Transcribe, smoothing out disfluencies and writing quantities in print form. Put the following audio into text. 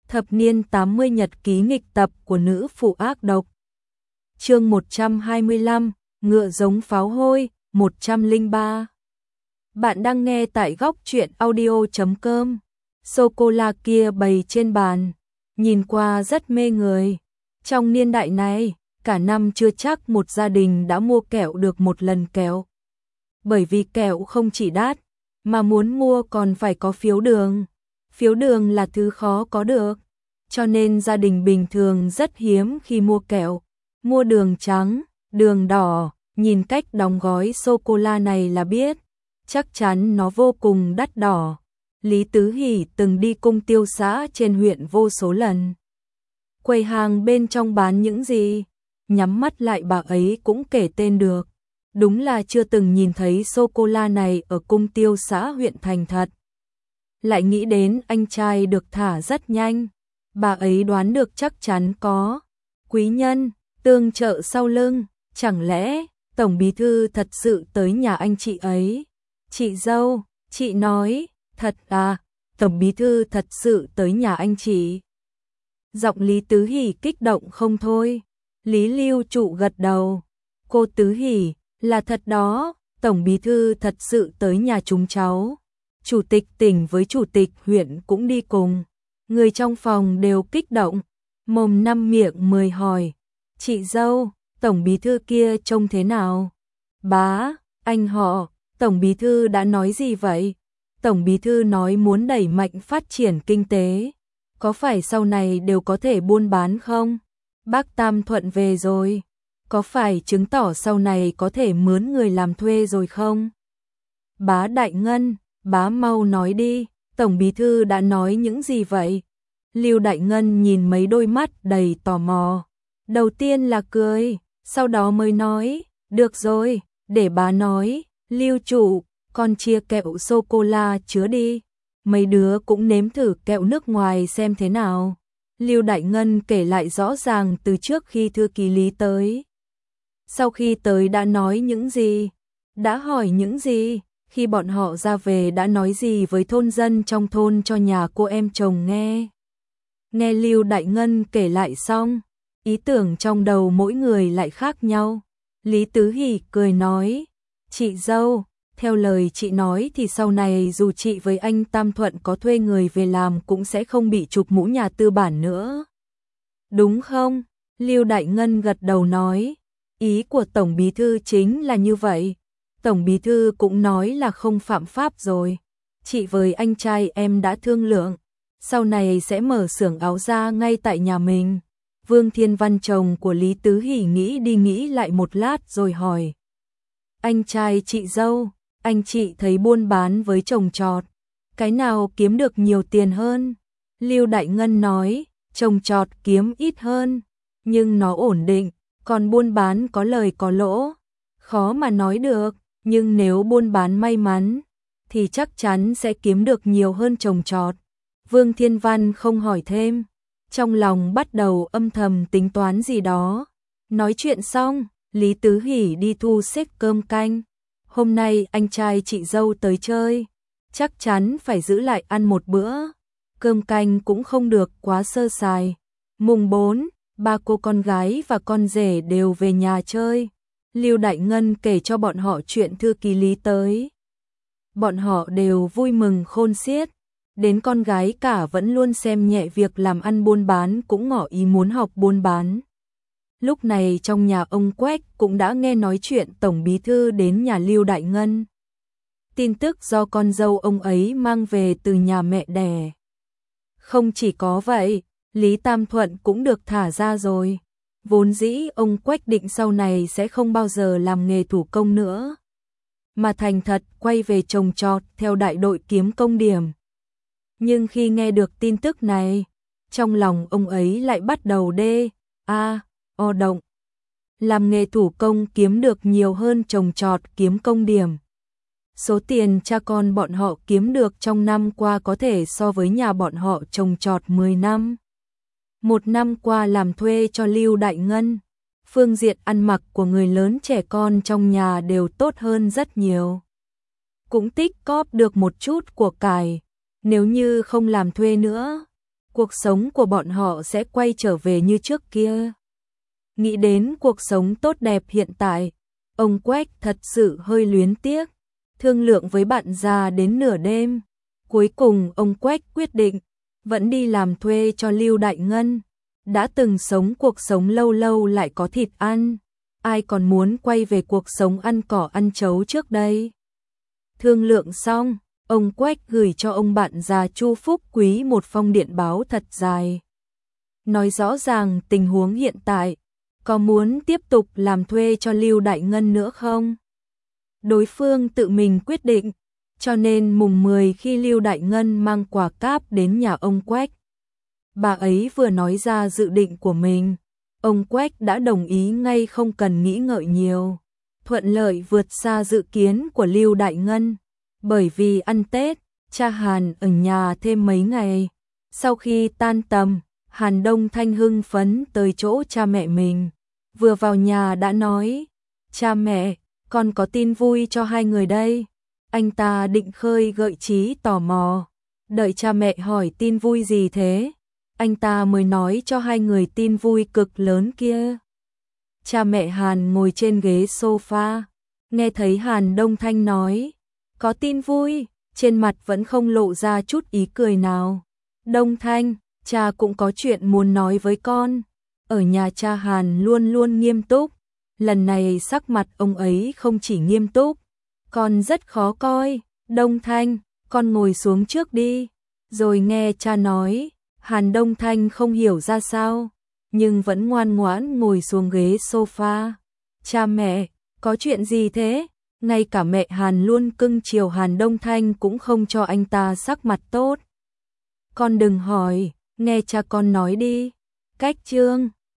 Thập niên 80 nhật ký nghịch tập của nữ phụ ác độc. Chương 125, ngựa giống pháo hôi, 103. Bạn đang nghe tại góc truyện audio.com. Sô-cô-la kia bày trên bàn, nhìn qua rất mê người. Trong niên đại này, cả năm chưa chắc một gia đình đã mua kẹo được một lần kẹo. Bởi vì kẹo không chỉ đắt, mà muốn mua còn phải có phiếu đường. Phiếu đường là thứ khó có được, cho nên gia đình bình thường rất hiếm khi mua kẹo. Mua đường trắng, đường đỏ, nhìn cách đóng gói sô-cô-la này là biết, chắc chắn nó vô cùng đắt đỏ. Lý Tứ Hỷ từng đi cung tiêu xã trên huyện vô số lần. Quầy hàng bên trong bán những gì, nhắm mắt lại bà ấy cũng kể tên được. Đúng là chưa từng nhìn thấy sô-cô-la này ở cung tiêu xã huyện thành thật. Lại nghĩ đến anh trai được thả rất nhanh, bà ấy đoán được chắc chắn có quý nhân tương trợ sau lưng, chẳng lẽ tổng bí thư thật sự tới nhà anh chị ấy? Chị dâu, chị nói, thật à, tổng bí thư thật sự tới nhà anh chị. Giọng Lý Tứ Hỷ kích động không thôi. Lý Lưu Trụ gật đầu. Cô Tứ Hỷ, là thật đó, tổng bí thư thật sự tới nhà chúng cháu. Chủ tịch tỉnh với chủ tịch huyện cũng đi cùng. Người trong phòng đều kích động, mồm năm miệng mười hỏi. Chị dâu, tổng bí thư kia trông thế nào? Bá, anh họ, tổng bí thư đã nói gì vậy? Tổng bí thư nói muốn đẩy mạnh phát triển kinh tế. Có phải sau này đều có thể buôn bán không? Bác Tam Thuận về rồi. Có phải chứng tỏ sau này có thể mướn người làm thuê rồi không? Bá Đại Ngân, bá mau nói đi, tổng bí thư đã nói những gì vậy? Lưu Đại Ngân nhìn mấy đôi mắt đầy tò mò. Đầu tiên là cười, sau đó mới nói, được rồi, để bá nói. Lưu Trụ, con chia kẹo sô-cô-la chứa đi. Mấy đứa cũng nếm thử kẹo nước ngoài xem thế nào. Lưu Đại Ngân kể lại rõ ràng từ trước khi thư ký Lý tới. Sau khi tới đã nói những gì? Đã hỏi những gì? Khi bọn họ ra về đã nói gì với thôn dân trong thôn cho nhà cô em chồng nghe? Nghe Lưu Đại Ngân kể lại xong, ý tưởng trong đầu mỗi người lại khác nhau. Lý Tứ Hỷ cười nói, chị dâu, theo lời chị nói thì sau này dù chị với anh Tam Thuận có thuê người về làm cũng sẽ không bị chụp mũ nhà tư bản nữa. Đúng không? Lưu Đại Ngân gật đầu nói, ý của Tổng bí thư chính là như vậy. Tổng bí thư cũng nói là không phạm pháp rồi. Chị với anh trai em đã thương lượng, sau này sẽ mở xưởng áo da ngay tại nhà mình. Vương Thiên Văn chồng của Lý Tứ Hỷ nghĩ đi nghĩ lại một lát rồi hỏi. Anh trai chị dâu, anh chị thấy buôn bán với trồng trọt, cái nào kiếm được nhiều tiền hơn? Lưu Đại Ngân nói, trồng trọt kiếm ít hơn, nhưng nó ổn định, còn buôn bán có lời có lỗ. Khó mà nói được, nhưng nếu buôn bán may mắn, thì chắc chắn sẽ kiếm được nhiều hơn trồng trọt. Vương Thiên Văn không hỏi thêm, trong lòng bắt đầu âm thầm tính toán gì đó. Nói chuyện xong, Lý Tứ Hỷ đi thu xếp cơm canh. Hôm nay anh trai chị dâu tới chơi, chắc chắn phải giữ lại ăn một bữa. Cơm canh cũng không được quá sơ sài. Mùng 4, ba cô con gái và con rể đều về nhà chơi. Lưu Đại Ngân kể cho bọn họ chuyện thư ký Lý tới. Bọn họ đều vui mừng khôn xiết. Đến con gái cả vẫn luôn xem nhẹ việc làm ăn buôn bán cũng ngỏ ý muốn học buôn bán. Lúc này trong nhà ông Quách cũng đã nghe nói chuyện tổng bí thư đến nhà Lưu Đại Ngân. Tin tức do con dâu ông ấy mang về từ nhà mẹ đẻ. Không chỉ có vậy, Lý Tam Thuận cũng được thả ra rồi. Vốn dĩ ông Quách định sau này sẽ không bao giờ làm nghề thủ công nữa, mà thành thật quay về trồng trọt theo đại đội kiếm công điểm. Nhưng khi nghe được tin tức này, trong lòng ông ấy lại bắt đầu o động. Làm nghề thủ công kiếm được nhiều hơn trồng trọt kiếm công điểm. Số tiền cha con bọn họ kiếm được trong năm qua có thể so với nhà bọn họ trồng trọt 10 năm. Một năm qua làm thuê cho Lưu Đại Ngân, phương diện ăn mặc của người lớn trẻ con trong nhà đều tốt hơn rất nhiều. Cũng tích cóp được một chút của cải, nếu như không làm thuê nữa, cuộc sống của bọn họ sẽ quay trở về như trước kia. Nghĩ đến cuộc sống tốt đẹp hiện tại, ông Quách thật sự hơi luyến tiếc, thương lượng với bạn già đến nửa đêm. Cuối cùng ông Quách quyết định, vẫn đi làm thuê cho Lưu Đại Ngân. Đã từng sống cuộc sống lâu lâu lại có thịt ăn, ai còn muốn quay về cuộc sống ăn cỏ ăn trấu trước đây. Thương lượng xong, ông Quách gửi cho ông bạn già Chu Phúc Quý một phong điện báo thật dài. Nói rõ ràng tình huống hiện tại, có muốn tiếp tục làm thuê cho Lưu Đại Ngân nữa không? Đối phương tự mình quyết định, cho nên mùng 10 khi Lưu Đại Ngân mang quà cáp đến nhà ông Quách. Bà ấy vừa nói ra dự định của mình, ông Quách đã đồng ý ngay không cần nghĩ ngợi nhiều. Thuận lợi vượt xa dự kiến của Lưu Đại Ngân, bởi vì ăn Tết, cha Hàn ở nhà thêm mấy ngày. Sau khi tan tầm, Hàn Đông Thanh hưng phấn tới chỗ cha mẹ mình. Vừa vào nhà đã nói, cha mẹ, con có tin vui cho hai người đây. Anh ta định khơi gợi trí tò mò, đợi cha mẹ hỏi tin vui gì thế, anh ta mới nói cho hai người tin vui cực lớn kia. Cha mẹ Hàn ngồi trên ghế sofa, nghe thấy Hàn Đông Thanh nói, có tin vui, trên mặt vẫn không lộ ra chút ý cười nào. Đông Thanh, cha cũng có chuyện muốn nói với con. Ở nhà cha Hàn luôn luôn nghiêm túc, lần này sắc mặt ông ấy không chỉ nghiêm túc, còn rất khó coi. Đông Thanh, con ngồi xuống trước đi. Rồi nghe cha nói, Hàn Đông Thanh không hiểu ra sao, nhưng vẫn ngoan ngoãn ngồi xuống ghế sofa. Cha mẹ, có chuyện gì thế? Ngay cả mẹ Hàn luôn cưng chiều Hàn Đông Thanh cũng không cho anh ta sắc mặt tốt. Con đừng hỏi, nghe cha con nói đi. Cách chương